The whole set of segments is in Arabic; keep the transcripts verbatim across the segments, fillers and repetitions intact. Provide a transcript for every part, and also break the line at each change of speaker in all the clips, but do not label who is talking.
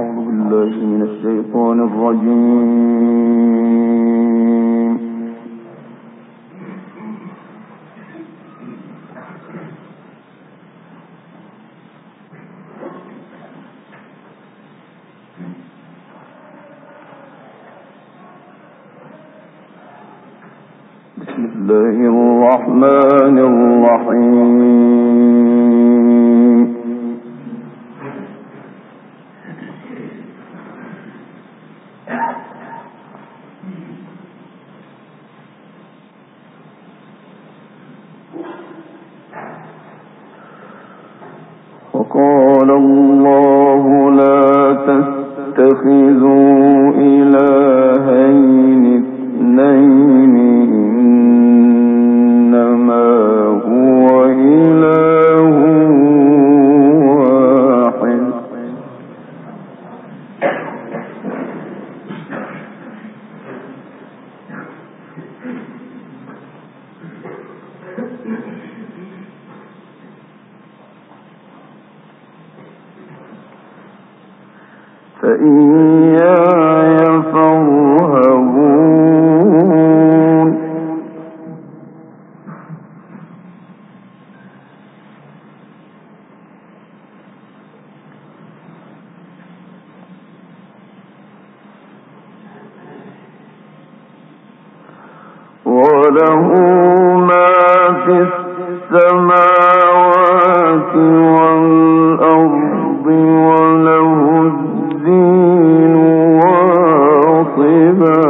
أعوذ بالله من الشيطان الرجيم. بسم الله الرحمن الرحيم. وقال الله لا تتخذوا إلهين اثنين إنما هو إله واحد فإياي فارهبون. وله ما في السماوات والأرض وله الدين واصبا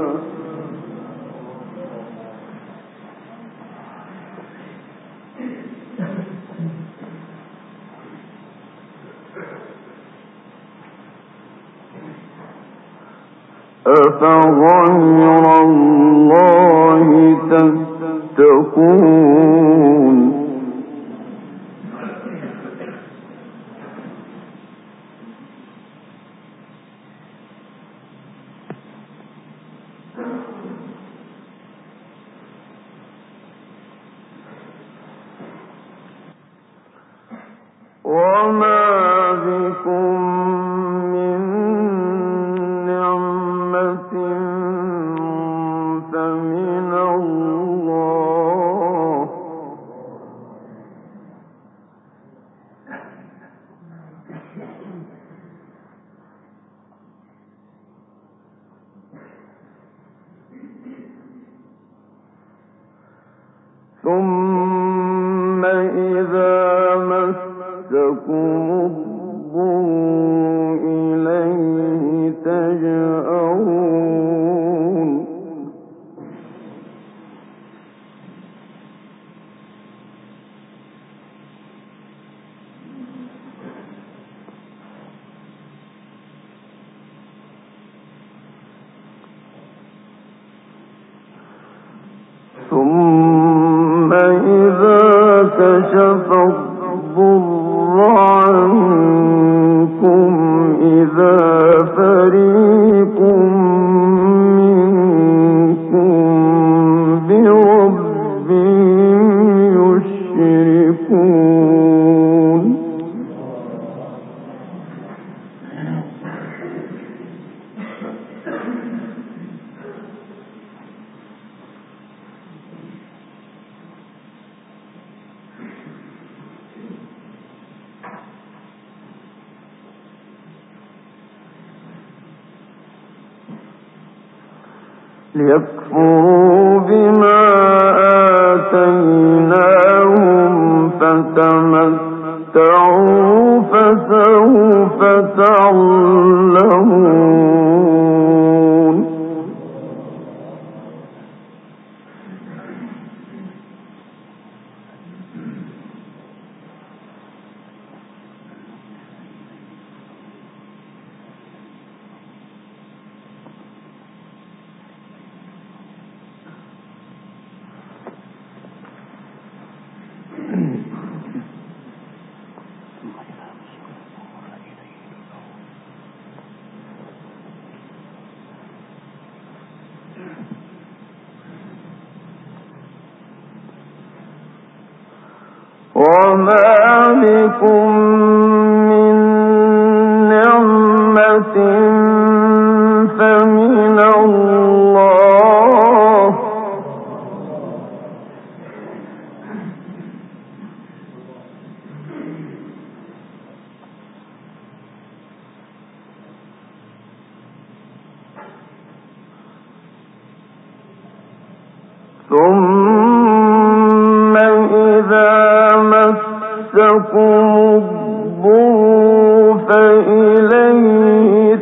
أفغير الله تتقون. وما بكم من نعمة فمن الله ثم إذا مسكم الضر إليه تجأرون. ثم إذا كشف الضر عنكم إذا فريق منكم بربهم يشركون. ليكفروا بما آتيناهم فتمتعوا فسوف تعلمون. وما بكم من نعمة رحمة فمن الله ثم إذا مسكم الضر فإليه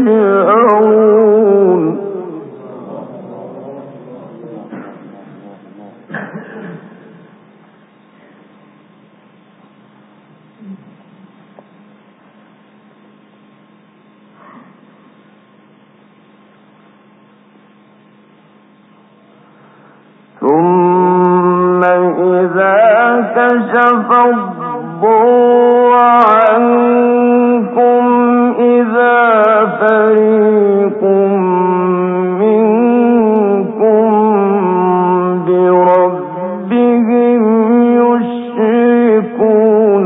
تجأرون ثم إذا كشف الضر عنكم إذا فريق منكم بربهم يشركون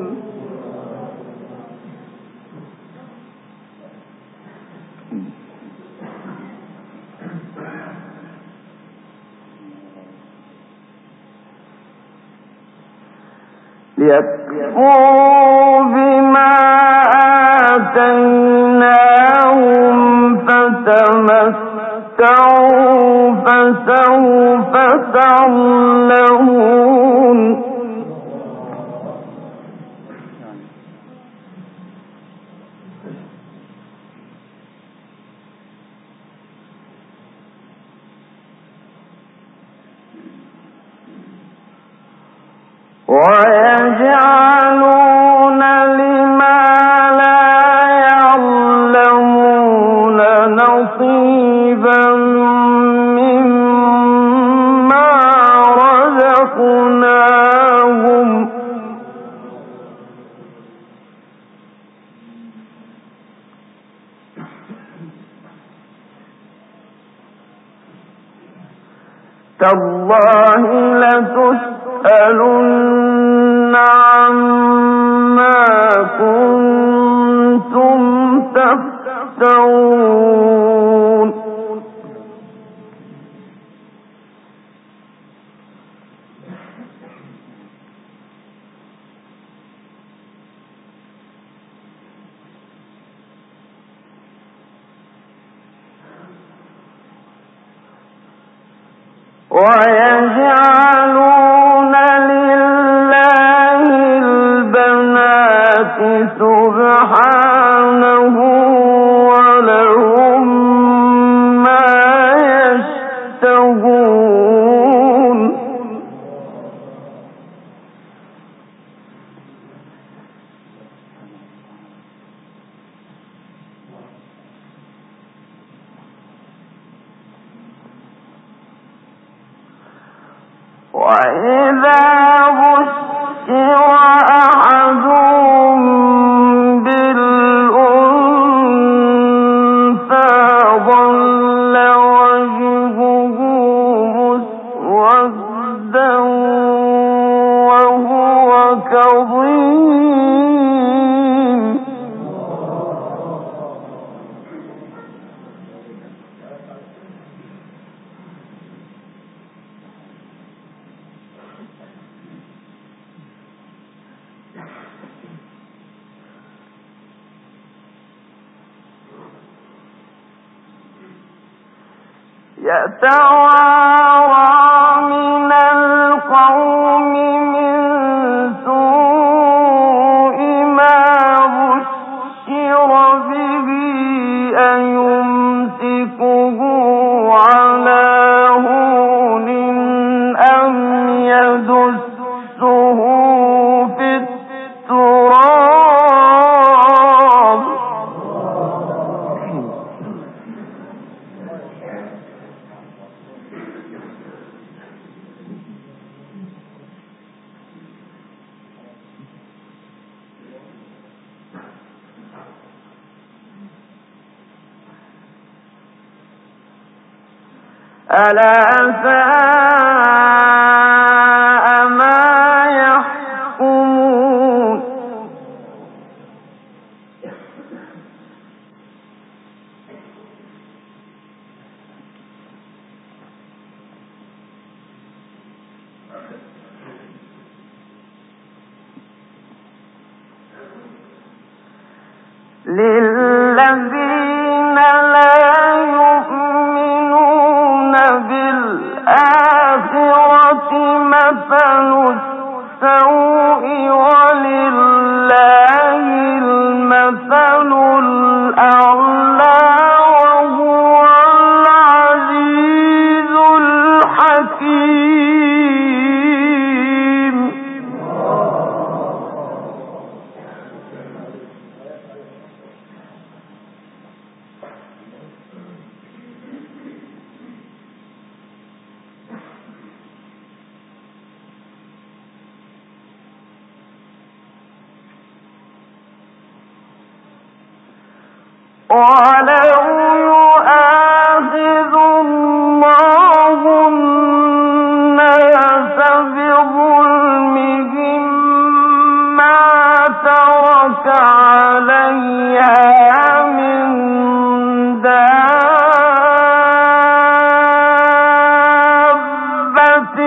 ليكفروا بما آتيناهم فتمتعوا فسوف تعلمون ويجعلون لما لا يعلمون نصيبا مما رزقناهم تالله لتسألن عما كنتم تفترون ويجعلون لله البنات سبحانه ولهم ما يشتهون وإذا بشر أحدهم بالأنثى ظل وجهه مسودا وهو كظيم يتوارى من القوم من سوء ما بشر به أيمسكه على هون أم يدسه في التراب ألا ساء ما يحكمون للذين لا يؤمنون بالآخرة مثل السوء ولله المثل الأعلى وهو العزيز الحكيم. ولو يؤاخذ الله الناس بظلمهم ما ترك عليها من دابة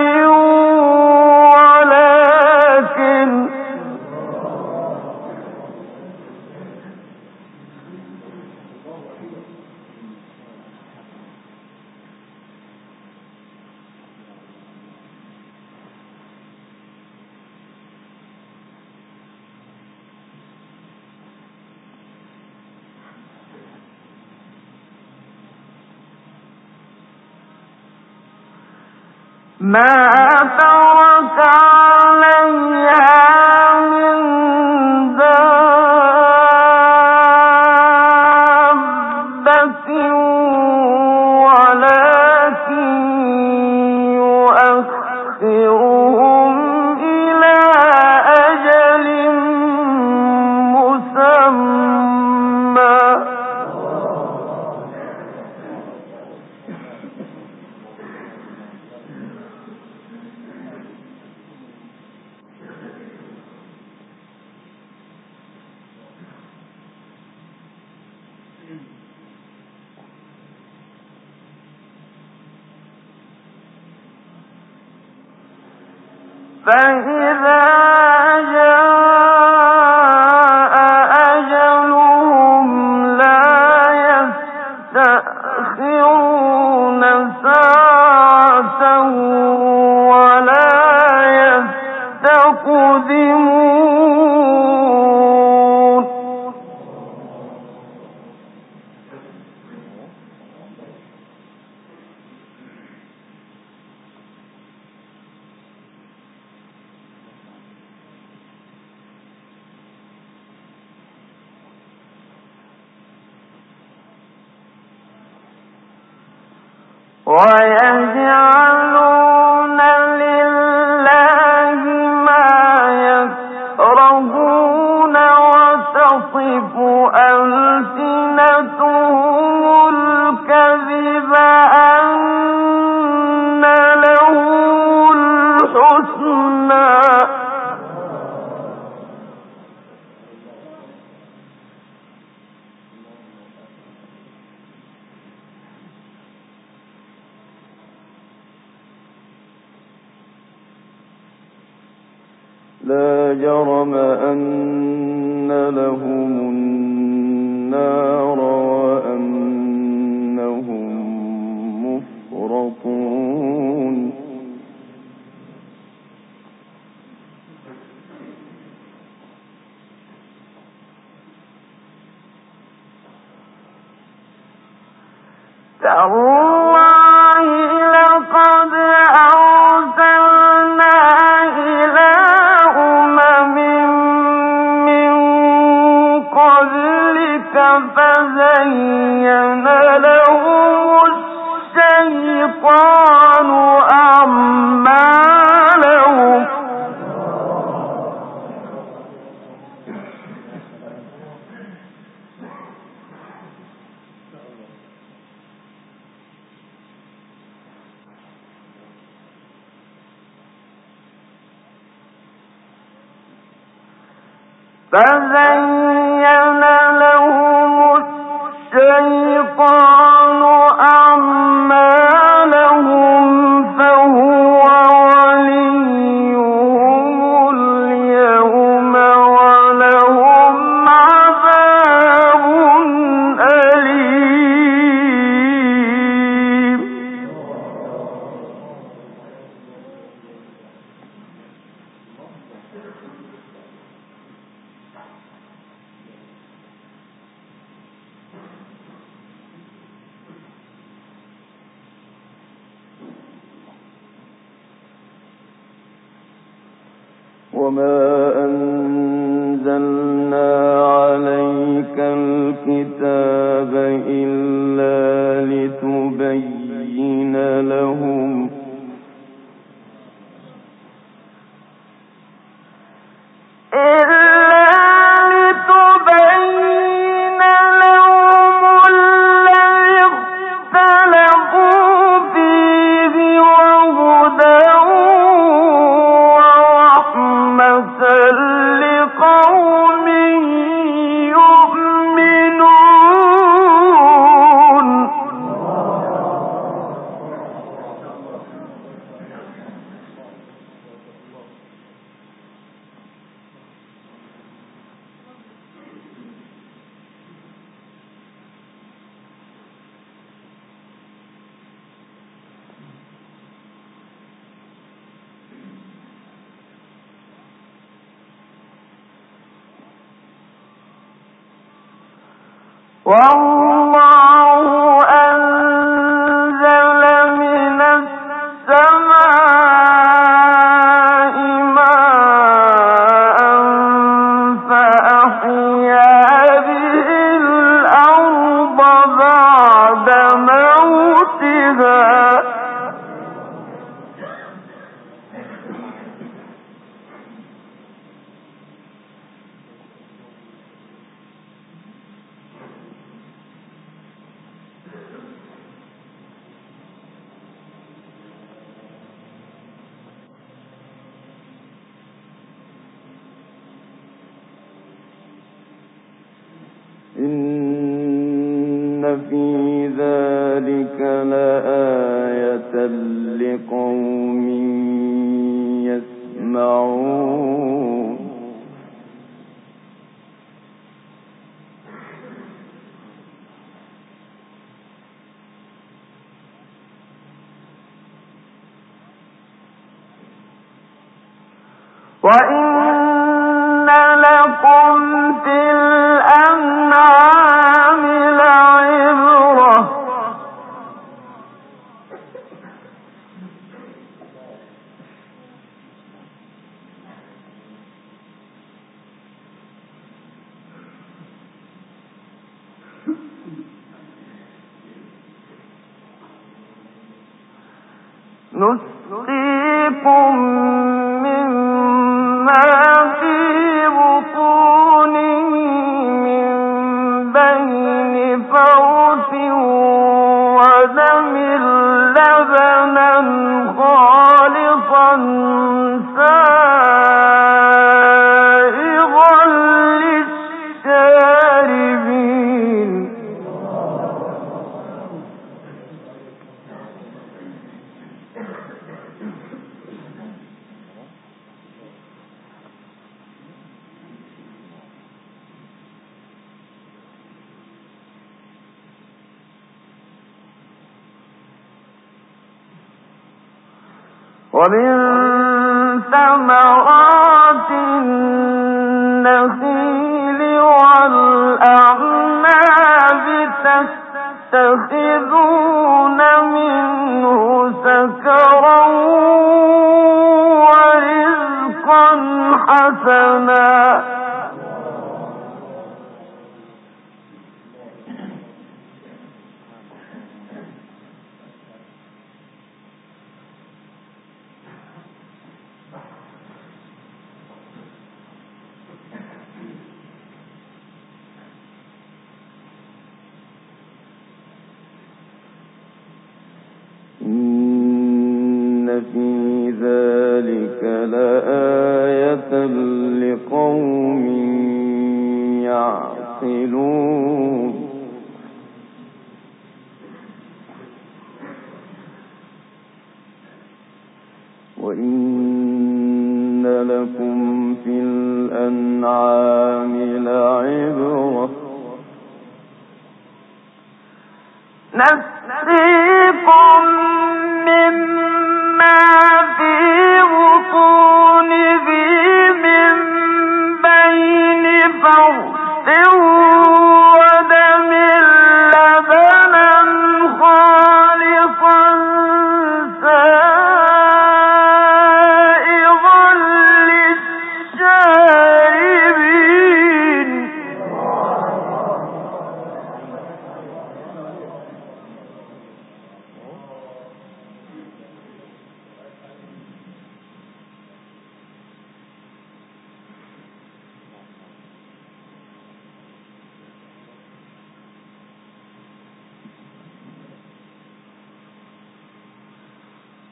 ولكن ما ترك عليها من دابة ولكن يؤخرهم إلى أجل مسمى. فإذا جاء أجلهم لا يستأخرون ساعة ولا يستقدمون. ويجعلون لله ما يكرهون وتصف ألسنتهم الكذب أن لهم الحسنى لا جرم أن لهم النار وأنهم مفرطون. تالله لقد أرسلنا إلى أمم من قبلك فزين لهم الشيطان أعمالهم فزين لهم الشيطان أعمالهم فهو وليهم اليوم ولهم عذاب وما أنزلنا عليك الكتاب إلا لتبين لهم والله أنزل من السماء ماء فأحيا به الأرض بعد موتها إن في ذلك لآية لقوم يسمعون وإن لكم في الأنعام لعبرة نسقيكم مما في بطونه من بين فرث ودم لبنا خالصا سائغا للشاربين ومن ثمرات النخيل والأعناب تتخذون منه سكرا ورزقا حسنا إن في ذلك لآية لقوم يعقلون وإن لكم في الأنعام لعبرة نسقيكم مما في بطونه من بين فرث ودم لبنا خالصا سائغا للشاربين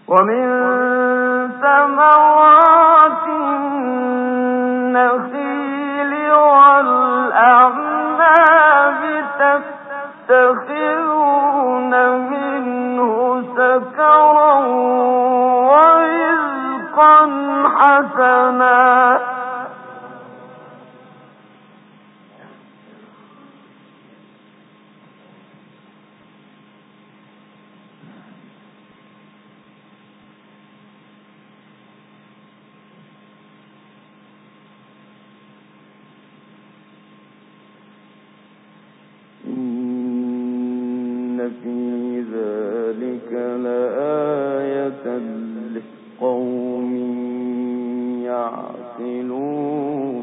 ومن ثمرات النخيل والأعناب تتخذون منه سكرا ورزقا حسنا في ذلك لآية لقوم يعقلون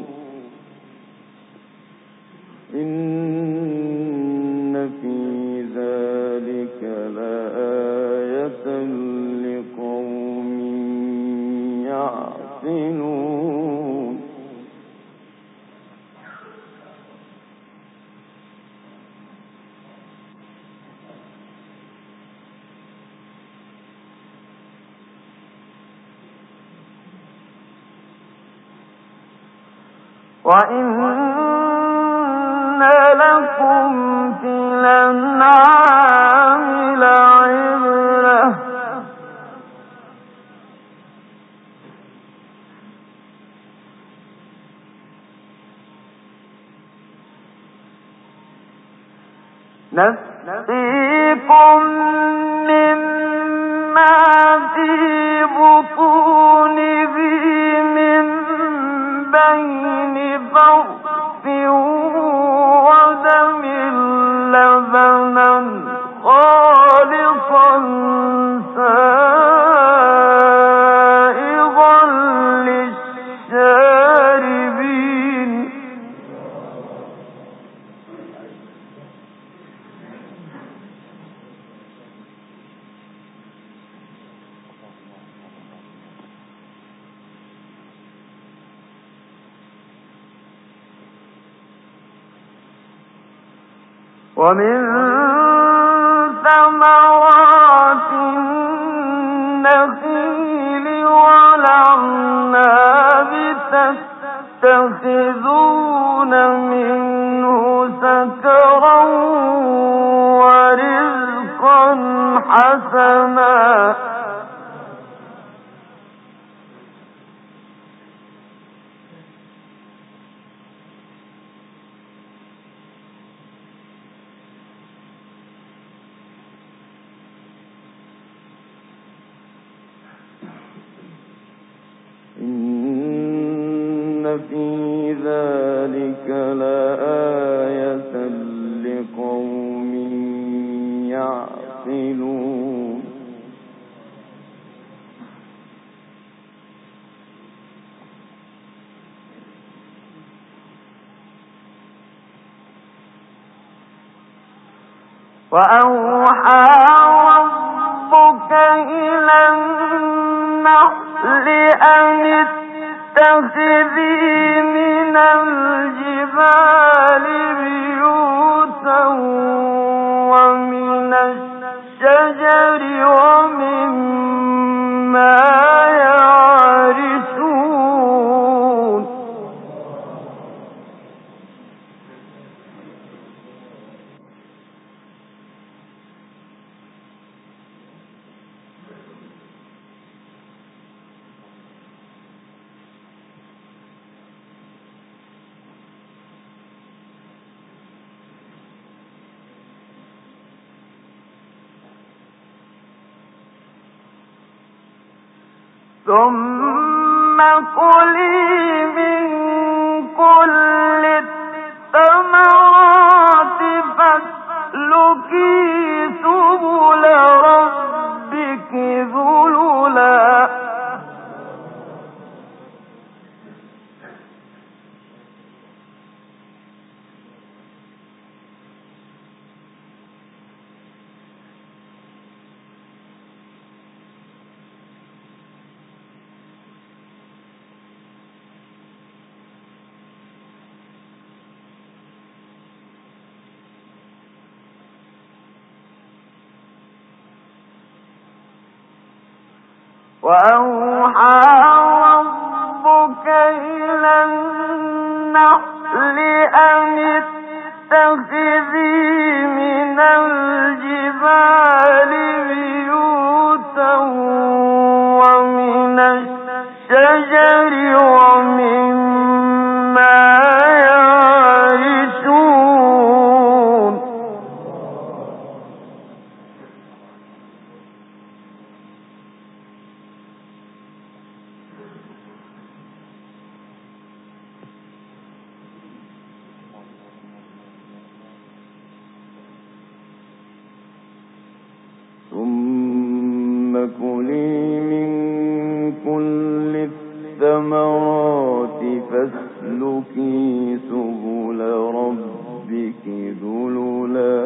إن في ذلك لآية لقوم يعقلون وَإِنَّ لَكُمْ فِي الْأَنْعَامِ لَعِبْرَةً نسقيكم مما في بطونه من بين فرث ودم لبنا خالصا سائغا للشاربين ومن ثمرات النخيل والأعناب تتخذون منه سكرا ورزقا حسنا إن في ذلك لآية لقوم يعقلون وأوحى ربك إلى النحل أن اتخذي من الجبال بيوتا ومن الشجر ومما يعرشون ثم كلي من كل الثمرات فاسلكي سبل ربك ذللا وأوحى ربك إلى النحل أن اتخذي من الجبال بيوتا ومن الشجر ومما يعرشون ثم كلي من كل الثمرات فاسلكي سبل ربك ذللا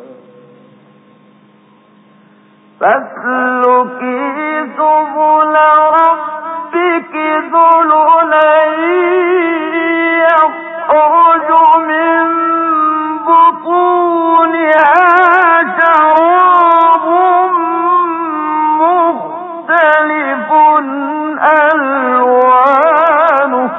فاسلكي سبل ربك ذللا يخرج من بطونها شراب مختلف ألوانه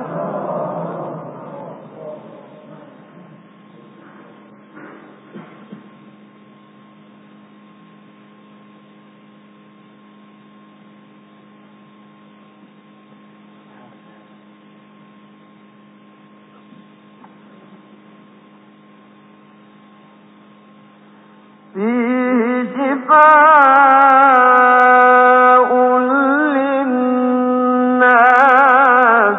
فيه شفاء للناس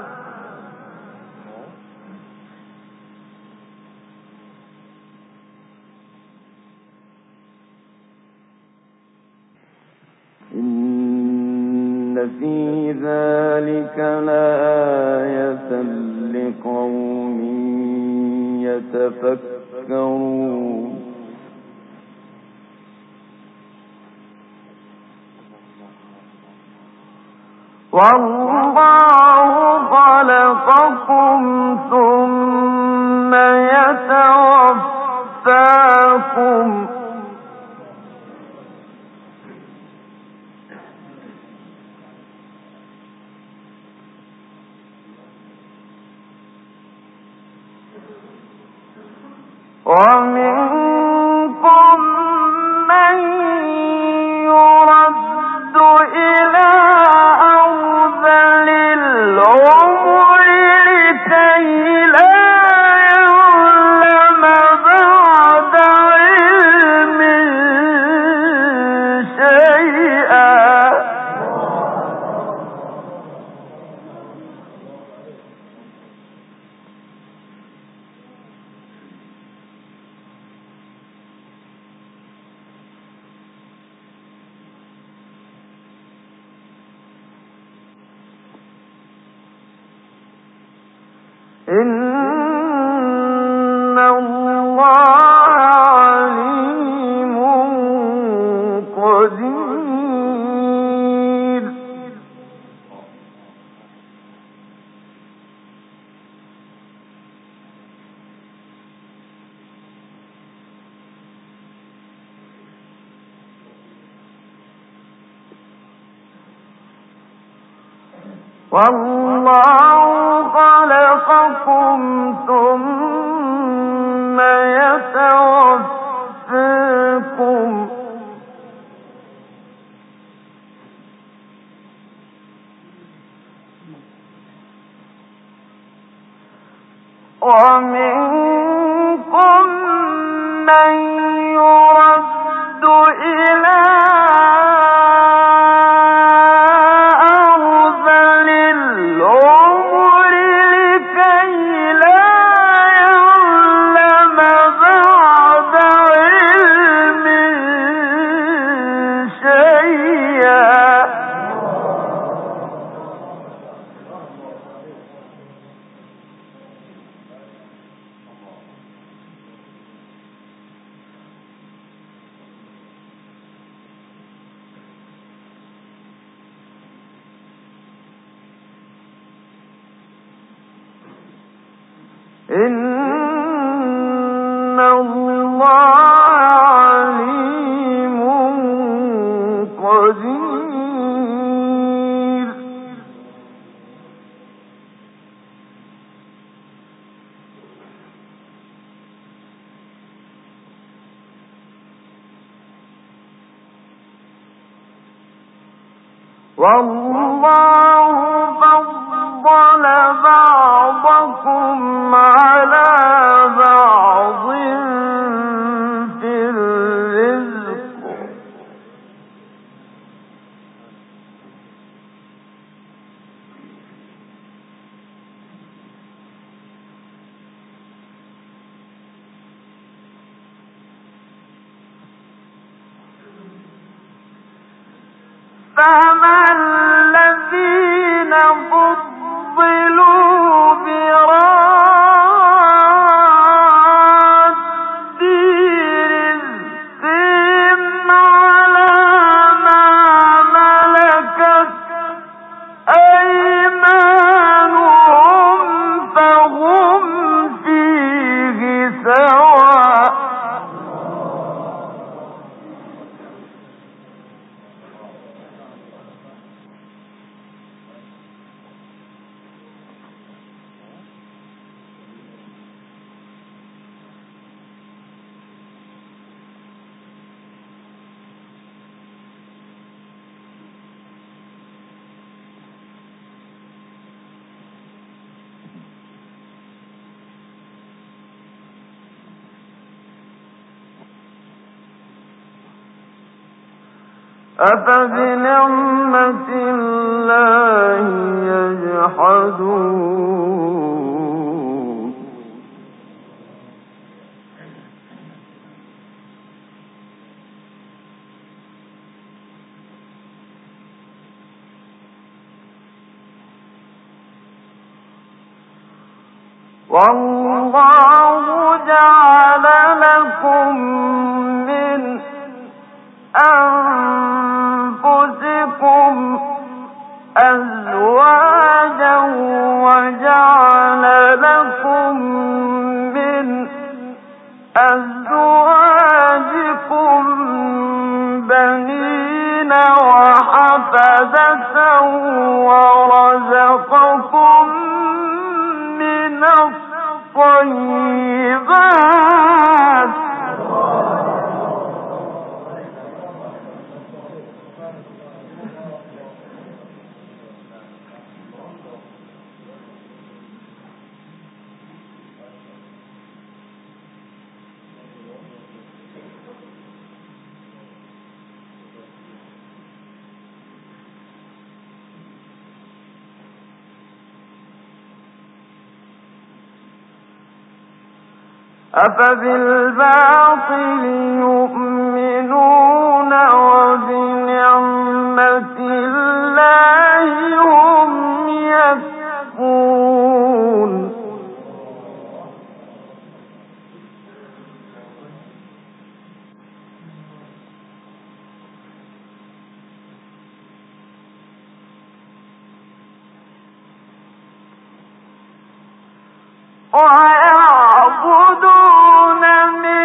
إن في ذلك لآية لقوم يتفكرون والله خلقكم ثم يتوفاكم ومنكم من يرد إلى إن الله عليم قدير والله خلقكم ثم يتوفاكم ومنكم من يرد إلى إن الله عليم قدير والله فضل بعضكم على بعض في الرزق فما الذين فضلوا براد رزقهم على ما ملكت أيمانهم فهم فيه سواء أفبنعمة الله يجحدون والله جعل لكم من أنفسكم أزواجا وجعل لكم من أزواجكم بنين وحفدة ورزقكم من الطيبات أفبالباطل يؤمنون وبنعمة الله هم يكفرون ويعبدون من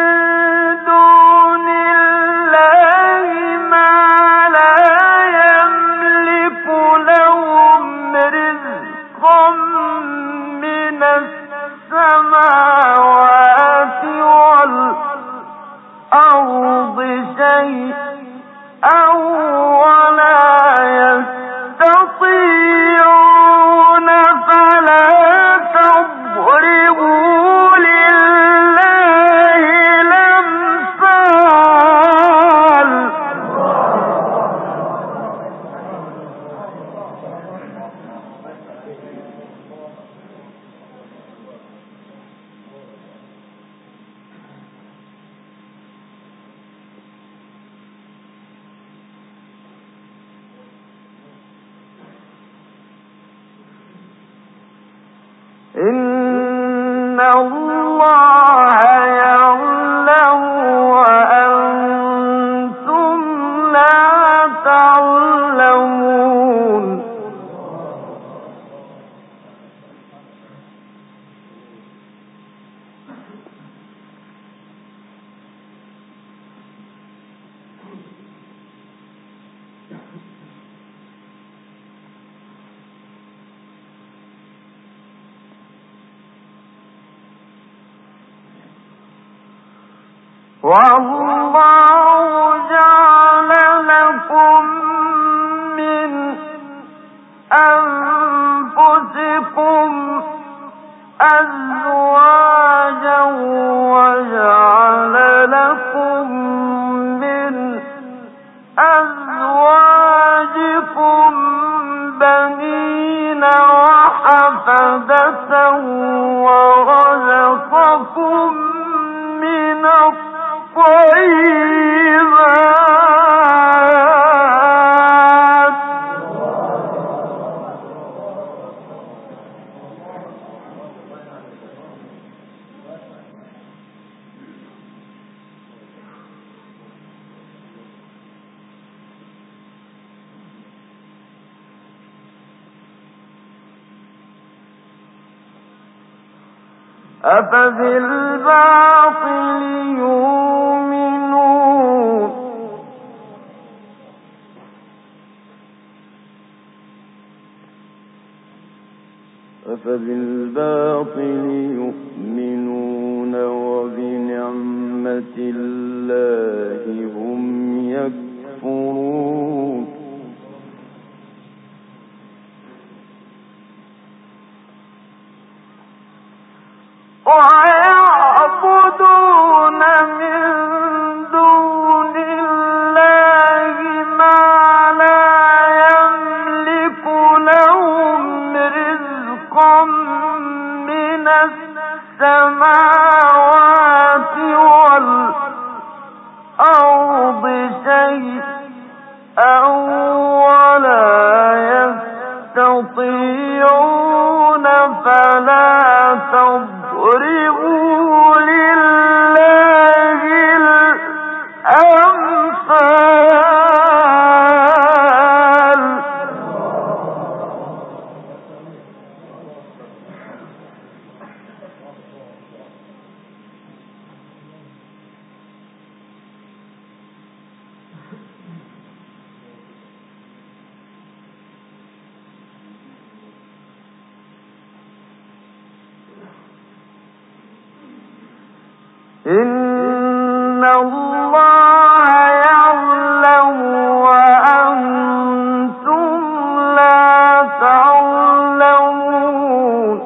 دون الله ما لا يملك لهم رزقا من السماوات والأرض شيئا ولا يستطيعون فلا تضربوا لله الأمثال إن الله يعلم وأنتم لا تعلمون والله جعل لكم من أفبالباطل يؤمنون
أفبالباطل يؤمنون وبنعمة الله هم يكفرون
ويعبدون من دون الله ما لا يملك لهم رزقا من السماوات والأرض شيئا ولا يستطيعون فلا تضربوا لله الأمثال إن الله يعلم وأنتم لا تعلمون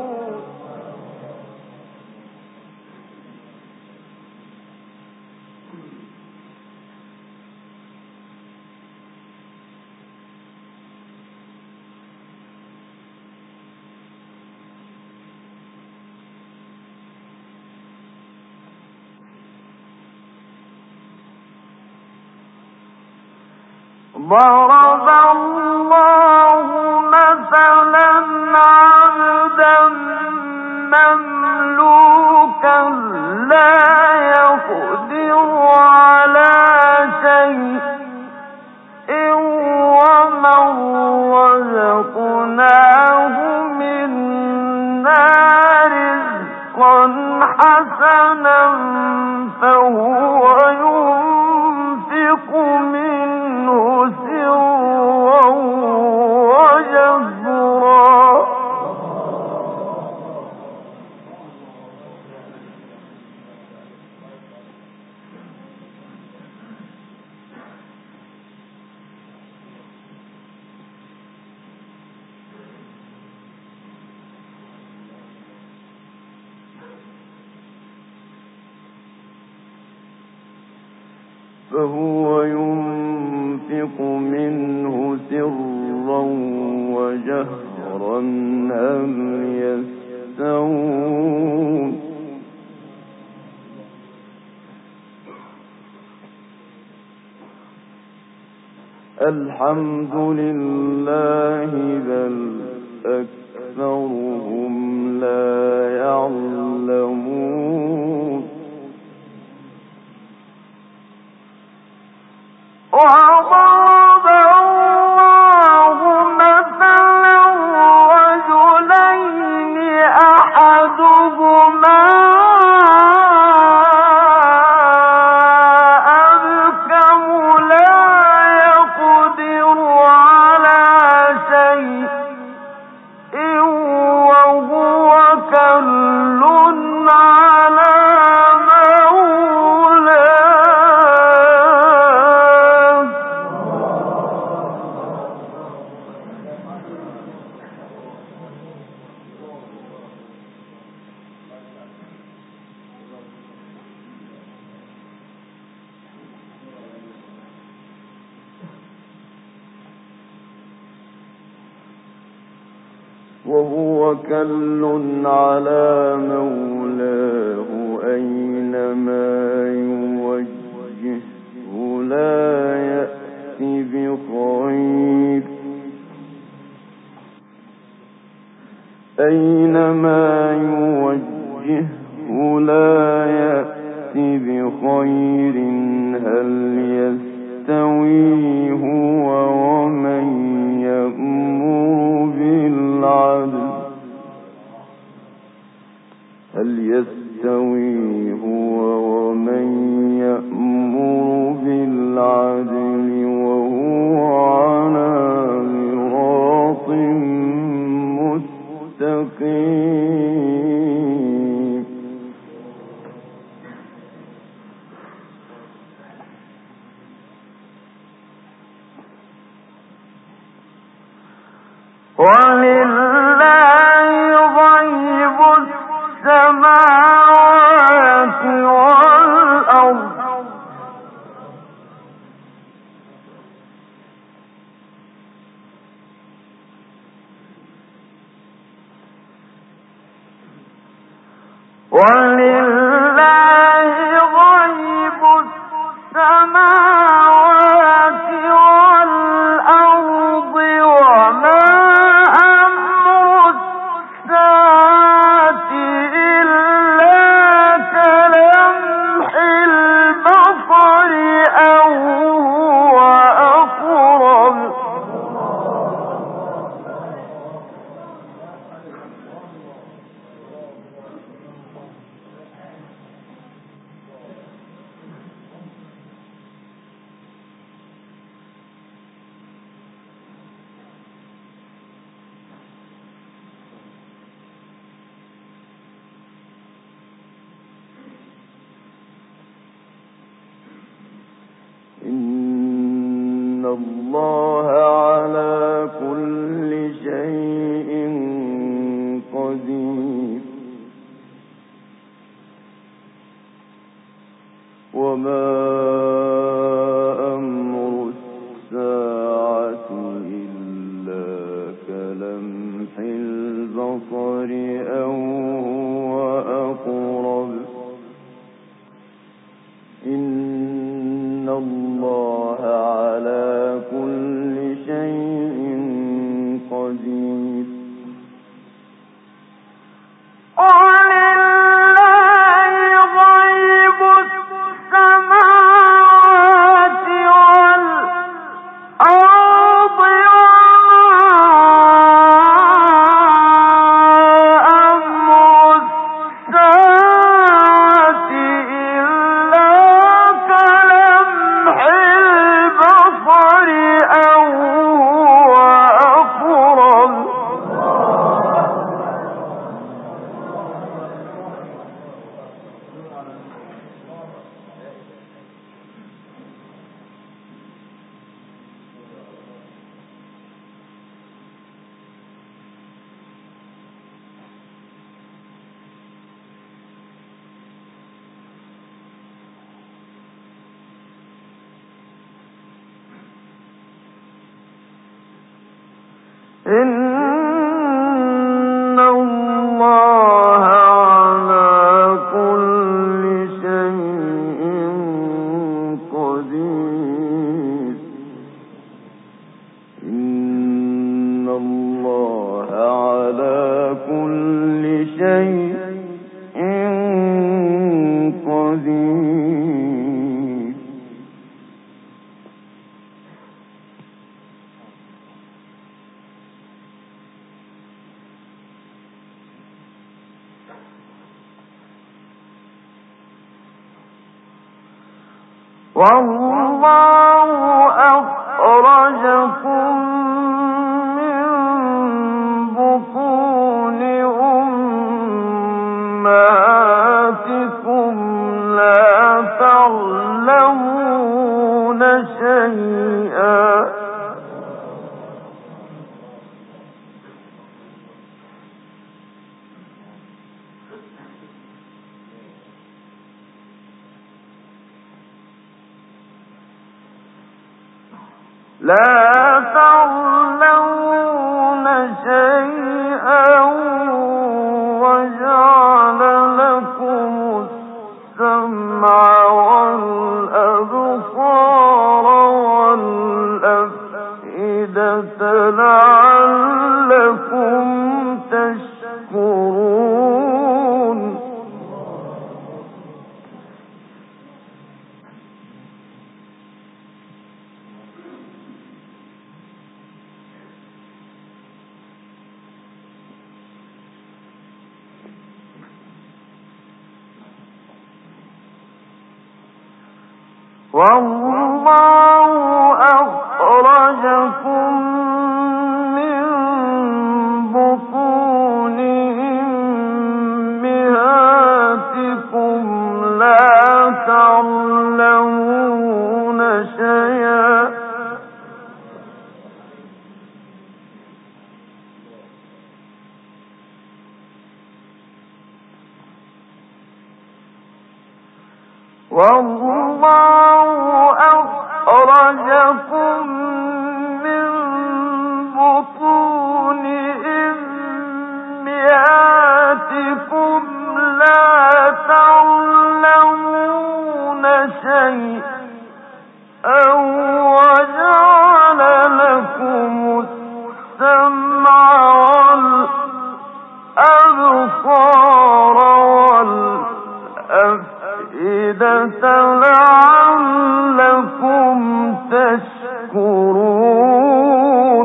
ضرب الله مثلا عبدا مملوكا لا يقدر على شيء ومن رزقناه منا رزقا حسنا فهو ينفق منه سرا وجهرا
فهو ينفق منه سرا وجهرا هل يستوون الحمد لله بل أكثرهم لا يعلمون
وضرب الله مثلا رجلين أحدهما أبكم لا يقدر على شيء وهو كل على
وهو كل على مولاه أينما يوجهه لا يأتي بخير أينما يوجهه لا يأتي بخير هل يستوي هو ومن يأمر بالعدل هل
ولله غيب السماوات والأرض ولله غيب السماوات والأرض وما أمر الساعة إلا كلمح البصر أو هو أقرب
إن الله على كل شيء قدير وما أمر الساعة إلا كلمح البصر أو هو أقرب إن الله على كل شيء قدير
ولله غيب السماوات والأرض وما أمر الساعة إلا كلمح البصر أو هو أقرب إن الله على كل شيء قدير إن الله على كل شيء قدير والله أخرجكم من بطون أمهاتكم لا تعلمون شيئا لا تعلمون شيئا وجعل لكم السمع والأبصار والأفئدة لعلكم تشكرون والله أخرجكم من بطون أمهاتكم لا تعلمون شيئا والله أخرجكم من بطون أمهاتكم لا تعلمون شيئا وجعل لكم السمع والأبصار والأفئدة لعلكم تشكرون.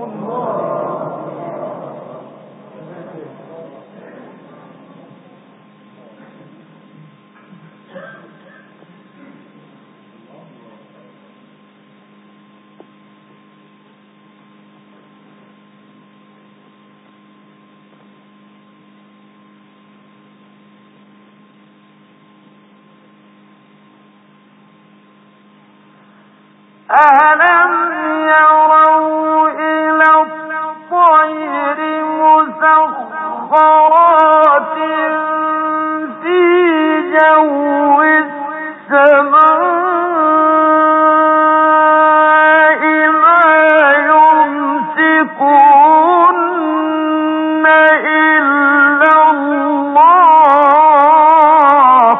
أَلَمْ يَرَوْا إِلَى الطَّيْرِ مُسَخَّرَاتٍ فِي جَوِّ السَّمَاءِ مَا يُمْسِكُهُنَّ إِلَّا اللَّهُ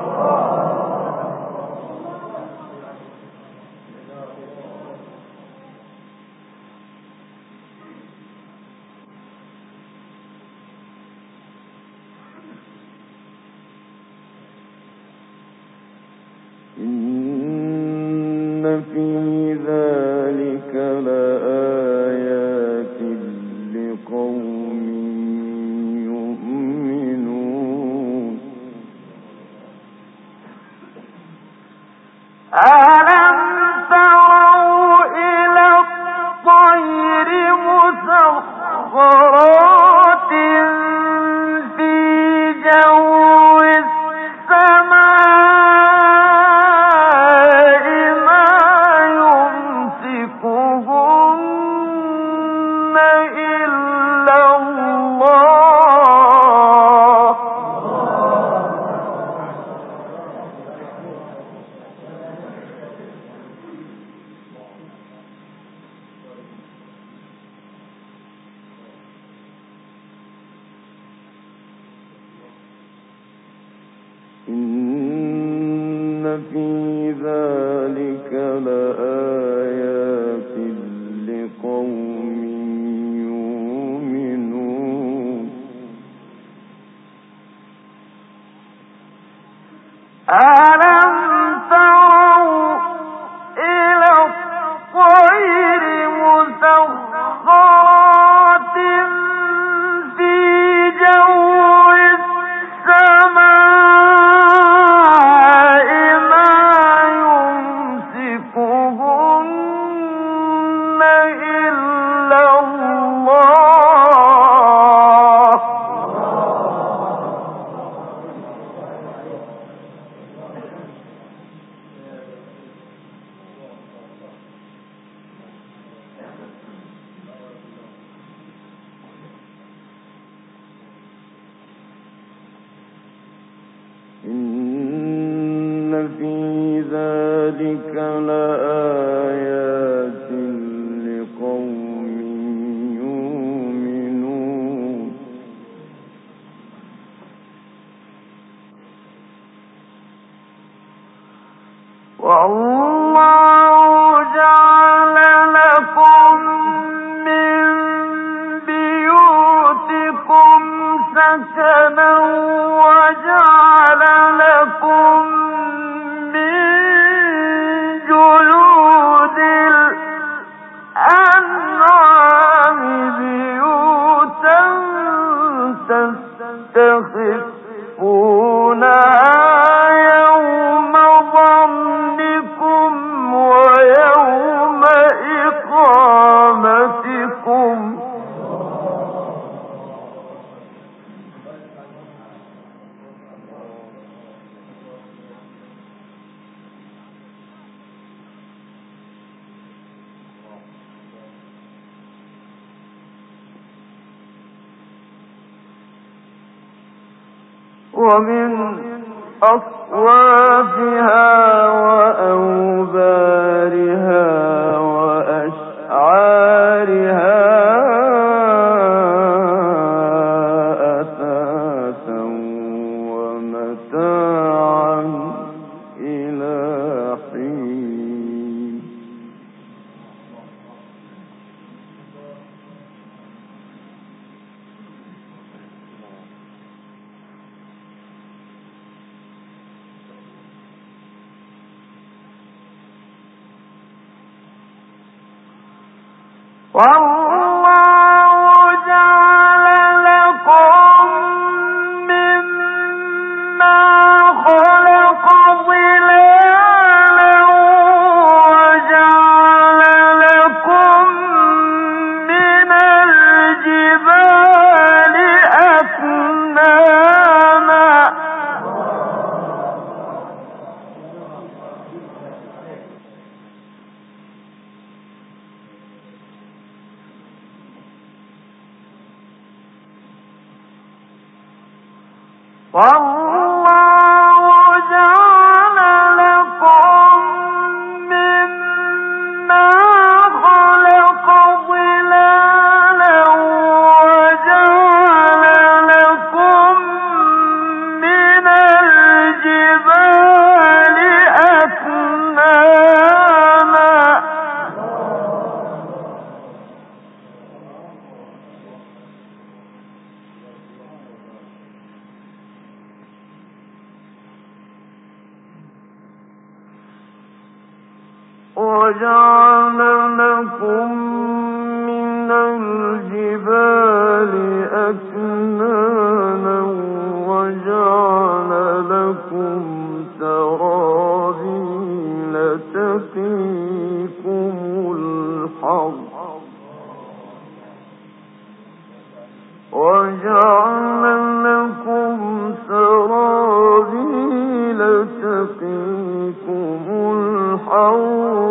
إن في ذلك لآيات لقوم يؤمنون.
أَلَمْ تَرَوْا إِلَى الطَّيْرِ مُسَخَّرَاتٍ فِي جَوِّ السَّمَاءِ مَا يُمْسِكُهُنَّ إِلَّا اللَّهُ
إن في ذلك لآيات لقوم يؤمنون.
أَلَمْ تَرَوْا إِلَى الطَّيْرِ مُسَخَّرَاتٍ فِي جَوِّ السَّمَاءِ مَا يُمْسِكُهُنَّ إِلَّا اللَّهُ
إن في ذلك لآيات لقوم يؤمنون.
والله جعل لكم من بيوتكم سكنا وجعل لكم من جلود الأنعام بيوتا تستخفونها يوم ظنكم ويوم إقامتكم ومن أصل وأكوافها وأوبارها وأشعارها أثاثا ومتاعا إلى حين. والله جعل لكم مما خلق ظلالا وجعل لكم من الجبال أكنانا والله جعل لكم مما خلق ظلالا وجعل لكم من الجبال أكنانا وجعل لكم من الجبال أكنانا وجعل لكم سرابيل تقيكم الحر وجعل لكم سرابيل تقيكم الحر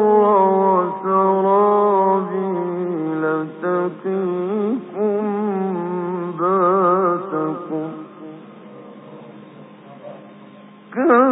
وسرابيل تقيكم باسكم